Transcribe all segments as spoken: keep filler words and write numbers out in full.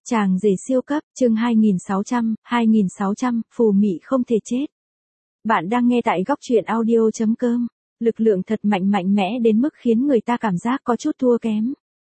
Chàng rể siêu cấp, chương hai nghìn sáu trăm, hai nghìn sáu trăm, phù mị không thể chết. Bạn đang nghe tại góc truyện audio chấm com. Lực lượng thật mạnh mạnh mẽ đến mức khiến người ta cảm giác có chút thua kém.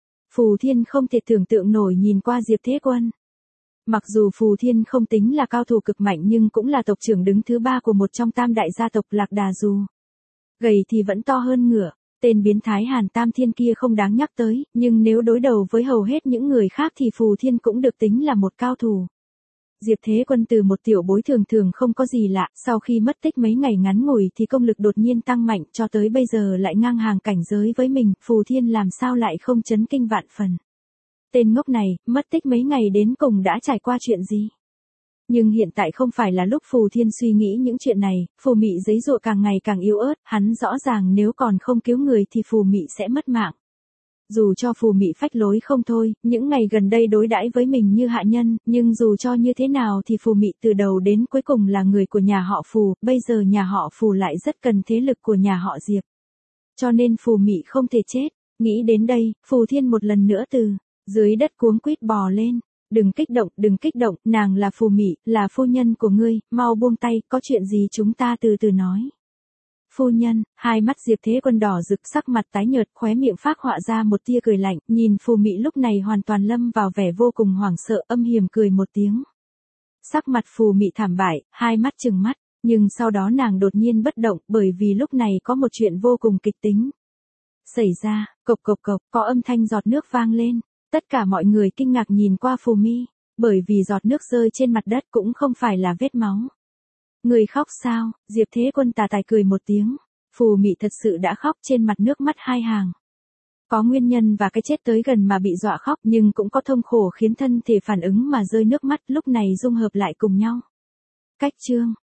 Phù Thiên không thể tưởng tượng nổi nhìn qua Diệp Thế Quân. Mặc dù Phù Thiên không tính là cao thủ cực mạnh nhưng cũng là tộc trưởng đứng thứ ba của một trong tam đại gia tộc Lạc Đà Dù. Gầy thì vẫn to hơn ngựa. Tên biến thái Hàn Tam Thiên kia không đáng nhắc tới, nhưng nếu đối đầu với hầu hết những người khác thì Phù Thiên cũng được tính là một cao thủ. Diệp Thế Quân từ một tiểu bối thường thường không có gì lạ, sau khi mất tích mấy ngày ngắn ngủi thì công lực đột nhiên tăng mạnh cho tới bây giờ lại ngang hàng cảnh giới với mình, Phù Thiên làm sao lại không chấn kinh vạn phần. Tên ngốc này, mất tích mấy ngày đến cùng đã trải qua chuyện gì? Nhưng hiện tại không phải là lúc Phù Thiên suy nghĩ những chuyện này, Phù Mị giấy dụa càng ngày càng yếu ớt, hắn rõ ràng nếu còn không cứu người thì Phù Mị sẽ mất mạng. Dù cho Phù Mị phách lối không thôi, những ngày gần đây đối đãi với mình như hạ nhân, nhưng dù cho như thế nào thì Phù Mị từ đầu đến cuối cùng là người của nhà họ Phù, bây giờ nhà họ Phù lại rất cần thế lực của nhà họ Diệp. Cho nên Phù Mị không thể chết, nghĩ đến đây, Phù Thiên một lần nữa từ dưới đất cuống quýt bò lên. Đừng kích động, đừng kích động, nàng là Phù Mị, là phu nhân của ngươi, mau buông tay, có chuyện gì chúng ta từ từ nói. Phu nhân, hai mắt Diệp Thế Quân đỏ rực, sắc mặt tái nhợt, khóe miệng phác họa ra một tia cười lạnh, nhìn Phù Mị lúc này hoàn toàn lâm vào vẻ vô cùng hoảng sợ, âm hiểm cười một tiếng. Sắc mặt Phù Mị thảm bại, hai mắt trừng mắt, nhưng sau đó nàng đột nhiên bất động, bởi vì lúc này có một chuyện vô cùng kịch tính. Xảy ra, cộc cộc cộc, có âm thanh giọt nước vang lên. Tất cả mọi người kinh ngạc nhìn qua Phù Mị, bởi vì giọt nước rơi trên mặt đất cũng không phải là vết máu. Người khóc sao? Diệp Thế Quân tà tài cười một tiếng. Phù Mị thật sự đã khóc, trên mặt nước mắt hai hàng. Có nguyên nhân và cái chết tới gần mà bị dọa khóc, nhưng cũng có thông khổ khiến thân thể phản ứng mà rơi nước mắt, lúc này dung hợp lại cùng nhau. Cách chương,